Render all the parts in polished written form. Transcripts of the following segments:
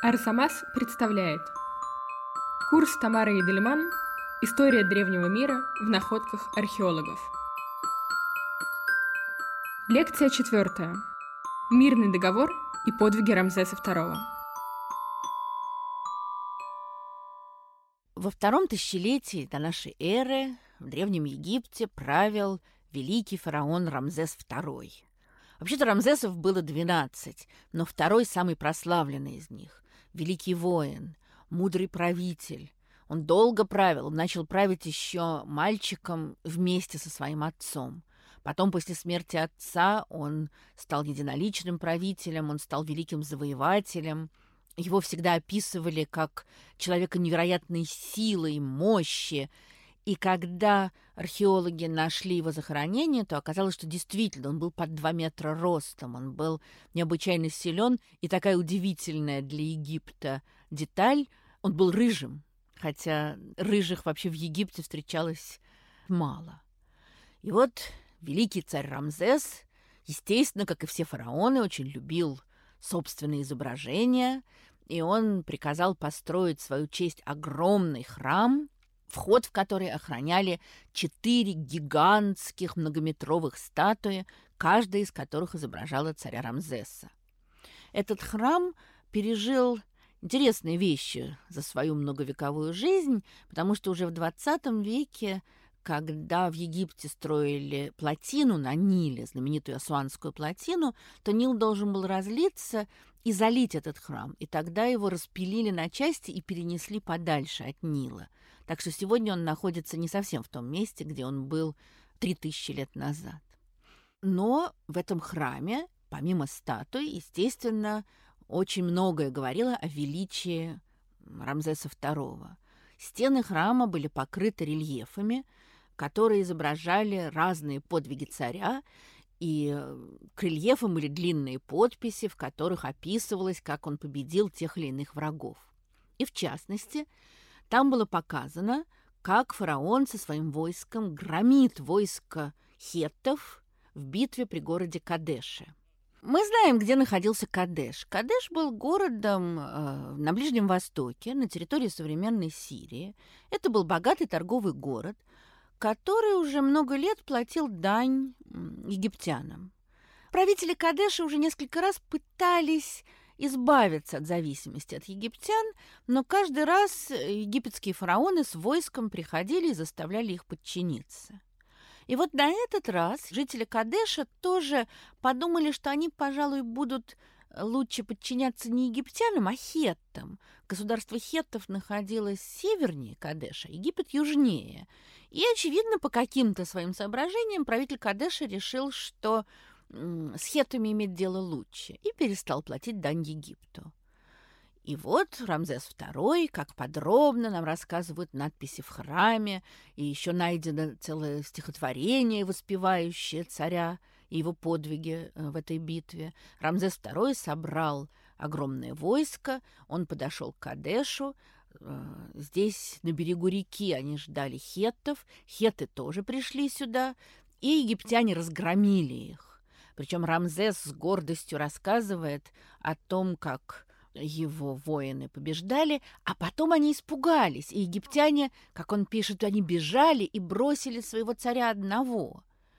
Арзамас представляет курс Тамары Идельман «История древнего мира в находках археологов». Лекция 4. Мирный договор и подвиги Рамзеса II. Во втором тысячелетии до нашей эры в Древнем Египте правил великий фараон Рамзес II. Вообще-то Рамзесов было 12, но второй самый прославленный из них. Великий воин, мудрый правитель. Он долго правил, он начал править еще мальчиком вместе со своим отцом. Потом, после смерти отца, он стал единоличным правителем, он стал великим завоевателем. Его всегда описывали как человека невероятной силы и мощи. И когда археологи нашли его захоронение, то оказалось, что действительно он был под 2 метра ростом, он был необычайно силен. И такая удивительная для Египта деталь, он был рыжим, хотя рыжих вообще в Египте встречалось мало. И вот великий царь Рамзес, естественно, как и все фараоны, очень любил собственные изображения, и он приказал построить в свою честь огромный храм, вход в который охраняли 4 гигантских многометровых статуи, каждая из которых изображала царя Рамзеса. Этот храм пережил интересные вещи за свою многовековую жизнь, потому что уже в 20 веке, когда в Египте строили плотину на Ниле, знаменитую Асуанскую плотину, то Нил должен был разлиться и залить этот храм. И тогда его распилили на части и перенесли подальше от Нила. Так что сегодня он находится не совсем в том месте, где он был 3000 лет назад. Но в этом храме, помимо статуй, естественно, очень многое говорило о величии Рамзеса II. Стены храма были покрыты рельефами, которые изображали разные подвиги царя, и к рельефам были длинные подписи, в которых описывалось, как он победил тех или иных врагов. И в частности, там было показано, как фараон со своим войском громит войско хеттов в битве при городе Кадеше. Мы знаем, где находился Кадеш. Кадеш был городом на Ближнем Востоке, на территории современной Сирии. Это был богатый торговый город, который уже много лет платил дань египтянам. Правители Кадеша уже несколько раз пытались избавиться от зависимости от египтян, но каждый раз египетские фараоны с войском приходили и заставляли их подчиниться. И вот на этот раз жители Кадеша тоже подумали, что они, пожалуй, будут лучше подчиняться не египтянам, а хеттам. Государство хеттов находилось севернее Кадеша, Египет южнее. И, очевидно, по каким-то своим соображениям правитель Кадеша решил, что с хеттами иметь дело лучше, и перестал платить дань Египту. И вот Рамзес II, как подробно нам рассказывают надписи в храме, и еще найдено целое стихотворение, воспевающее царя и его подвиги в этой битве. Рамзес II собрал огромное войско, он подошел к Кадешу. Здесь, на берегу реки, они ждали хеттов, хетты тоже пришли сюда, и египтяне разгромили их. Причем Рамзес с гордостью рассказывает о том, как его воины побеждали, а потом они испугались, и египтяне, как он пишет, они бежали и бросили своего царя одного.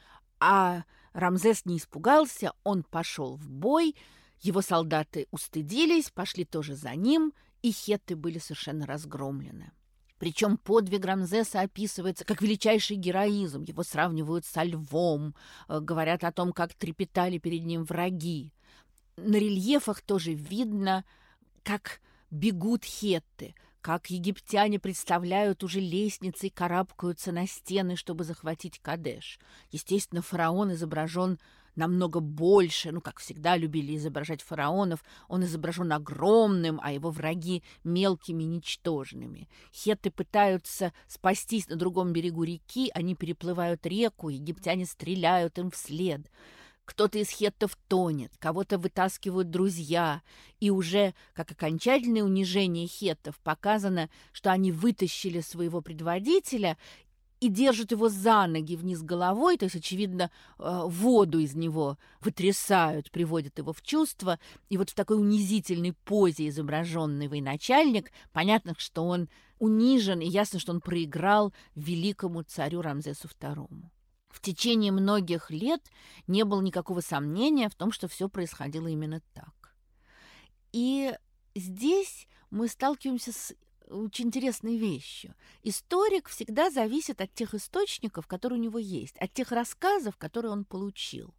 А Рамзес не испугался, он пошел в бой, его солдаты устыдились, пошли тоже за ним, и хетты были совершенно разгромлены. Причем подвиг Рамзеса описывается как величайший героизм. Его сравнивают со львом, говорят о том, как трепетали перед ним враги. На рельефах тоже видно, как бегут хетты, как египтяне представляют уже лестницы и карабкаются на стены, чтобы захватить Кадеш. Естественно, фараон изображен намного больше, как всегда любили изображать фараонов, он изображен огромным, а его враги мелкими, ничтожными. Хетты пытаются спастись на другом берегу реки, они переплывают реку, египтяне стреляют им вслед. Кто-то из хеттов тонет, кого-то вытаскивают друзья, и уже как окончательное унижение хеттов показано, что они вытащили своего предводителя и держат его за ноги вниз головой, то есть, очевидно, воду из него вытрясают, приводят его в чувство. И вот в такой унизительной позе изображенный военачальник, понятно, что он унижен, и ясно, что он проиграл великому царю Рамзесу II. В течение многих лет не было никакого сомнения в том, что все происходило именно так. И здесь мы сталкиваемся с очень интересной вещью. Историк всегда зависит от тех источников, которые у него есть, от тех рассказов, которые он получил.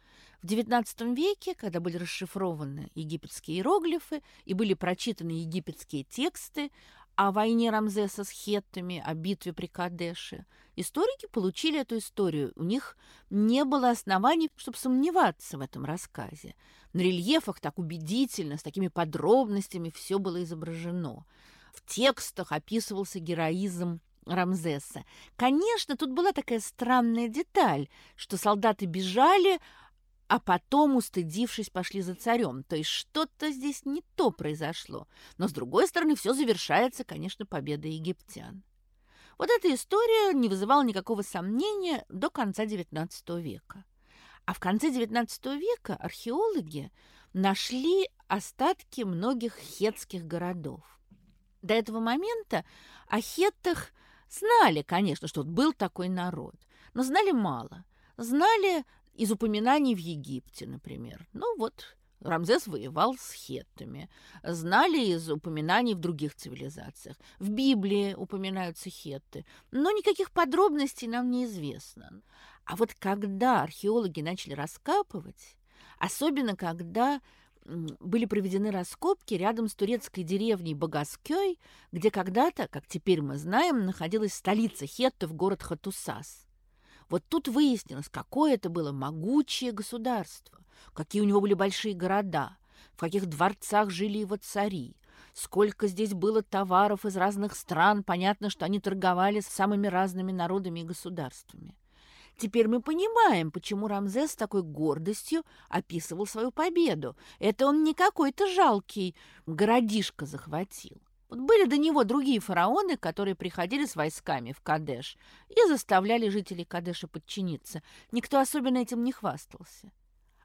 В XIX веке, когда были расшифрованы египетские иероглифы и были прочитаны египетские тексты о войне Рамзеса с хеттами, о битве при Кадеше, историки получили эту историю. У них не было оснований, чтобы сомневаться в этом рассказе. На рельефах так убедительно, с такими подробностями все было изображено. В текстах описывался героизм Рамзеса. Конечно, тут была такая странная деталь, что солдаты бежали, а потом, устыдившись, пошли за царем. То есть что-то здесь не то произошло. Но, с другой стороны, все завершается, конечно, победой египтян. Вот эта история не вызывала никакого сомнения до конца XIX века. А в конце XIX века археологи нашли остатки многих хеттских городов. До этого момента о хеттах знали, конечно, что был такой народ, но знали мало. Знали из упоминаний в Египте, например. Ну вот, Рамзес воевал с хеттами. Знали из упоминаний в других цивилизациях. В Библии упоминаются хетты. Но никаких подробностей нам неизвестно. А вот когда археологи начали раскапывать, особенно когда были проведены раскопки рядом с турецкой деревней Богаскёй, где когда-то, как теперь мы знаем, находилась столица хеттов, город Хатусас. Вот тут выяснилось, какое это было могучее государство, какие у него были большие города, в каких дворцах жили его цари, сколько здесь было товаров из разных стран. Понятно, что они торговали с самыми разными народами и государствами. Теперь мы понимаем, почему Рамзес с такой гордостью описывал свою победу. Это он не какой-то жалкий городишко захватил. Вот были до него другие фараоны, которые приходили с войсками в Кадеш и заставляли жителей Кадеша подчиниться. Никто особенно этим не хвастался.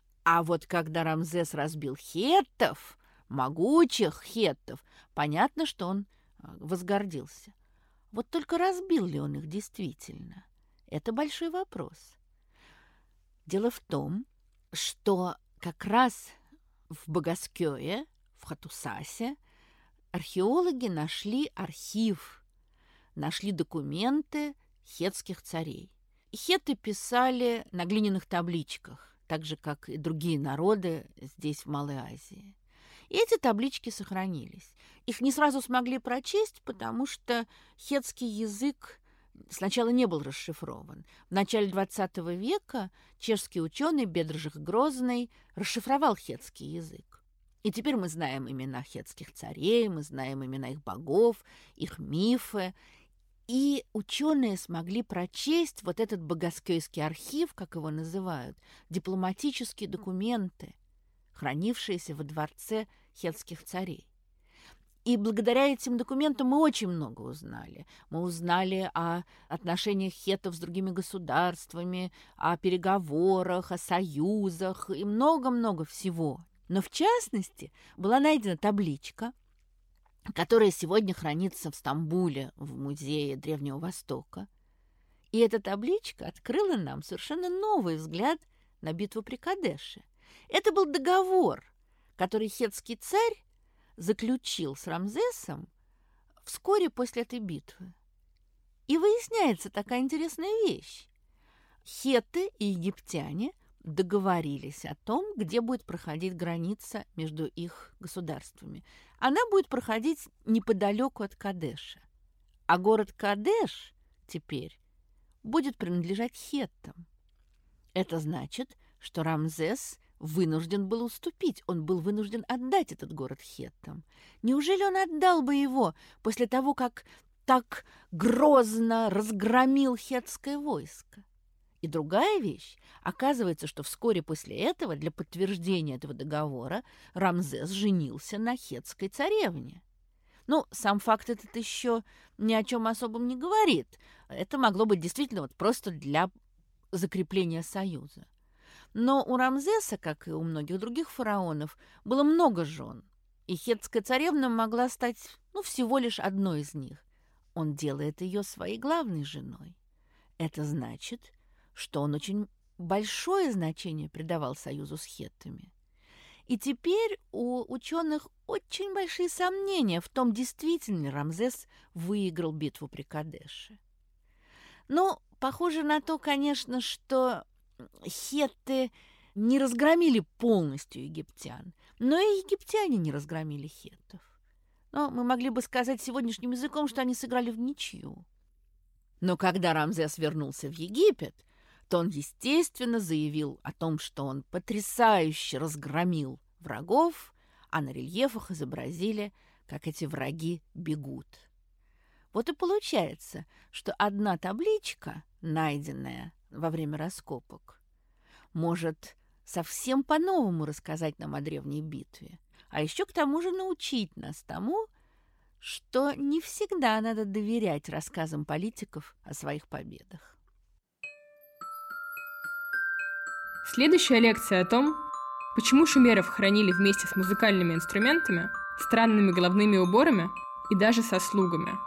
А вот когда Рамзес разбил хеттов, могучих хеттов, понятно, что он возгордился. Вот только разбил ли он их действительно? Это большой вопрос. Дело в том, что как раз в Богаскёе, в Хатусасе, археологи нашли архив, нашли документы хеттских царей. Хетты писали на глиняных табличках, так же, как и другие народы здесь, в Малой Азии. И эти таблички сохранились. Их не сразу смогли прочесть, потому что хеттский язык сначала не был расшифрован. В начале XX века чешский ученый Бедржих Грозный расшифровал хеттский язык. И теперь мы знаем имена хеттских царей, мы знаем имена их богов, их мифы. И ученые смогли прочесть вот этот Богаскёйский архив, как его называют, дипломатические документы, хранившиеся во дворце хеттских царей. И благодаря этим документам мы очень много узнали. Мы узнали о отношениях хеттов с другими государствами, о переговорах, о союзах и много-много всего. Но в частности была найдена табличка, которая сегодня хранится в Стамбуле, в Музее Древнего Востока. И эта табличка открыла нам совершенно новый взгляд на битву при Кадеше. Это был договор, который хеттский царь заключил с Рамзесом вскоре после этой битвы. И выясняется такая интересная вещь. Хетты и египтяне договорились о том, где будет проходить граница между их государствами. Она будет проходить неподалеку от Кадеша. А город Кадеш теперь будет принадлежать хеттам. Это значит, что Рамзес вынужден был уступить, он был вынужден отдать этот город хеттам. Неужели он отдал бы его после того, как так грозно разгромил хеттское войско? И другая вещь. Оказывается, что вскоре после этого, для подтверждения этого договора, Рамзес женился на хеттской царевне. Ну, сам факт этот еще ни о чем особом не говорит. Это могло быть действительно вот просто для закрепления союза. Но у Рамзеса, как и у многих других фараонов, было много жен, и хеттская царевна могла стать, всего лишь одной из них. Он делает ее своей главной женой. Это значит, что он очень большое значение придавал союзу с хеттами. И теперь у ученых очень большие сомнения в том, действительно ли Рамзес выиграл битву при Кадеше. Ну, похоже на то, конечно, что хетты не разгромили полностью египтян, но и египтяне не разгромили хеттов. Но мы могли бы сказать сегодняшним языком, что они сыграли в ничью. Но когда Рамзес вернулся в Египет, то он, естественно, заявил о том, что он потрясающе разгромил врагов, а на рельефах изобразили, как эти враги бегут. Вот и получается, что одна табличка, найденная во время раскопок, может совсем по-новому рассказать нам о древней битве, а еще к тому же научить нас тому, что не всегда надо доверять рассказам политиков о своих победах. Следующая лекция о том, почему шумеров хранили вместе с музыкальными инструментами, странными головными уборами и даже со слугами.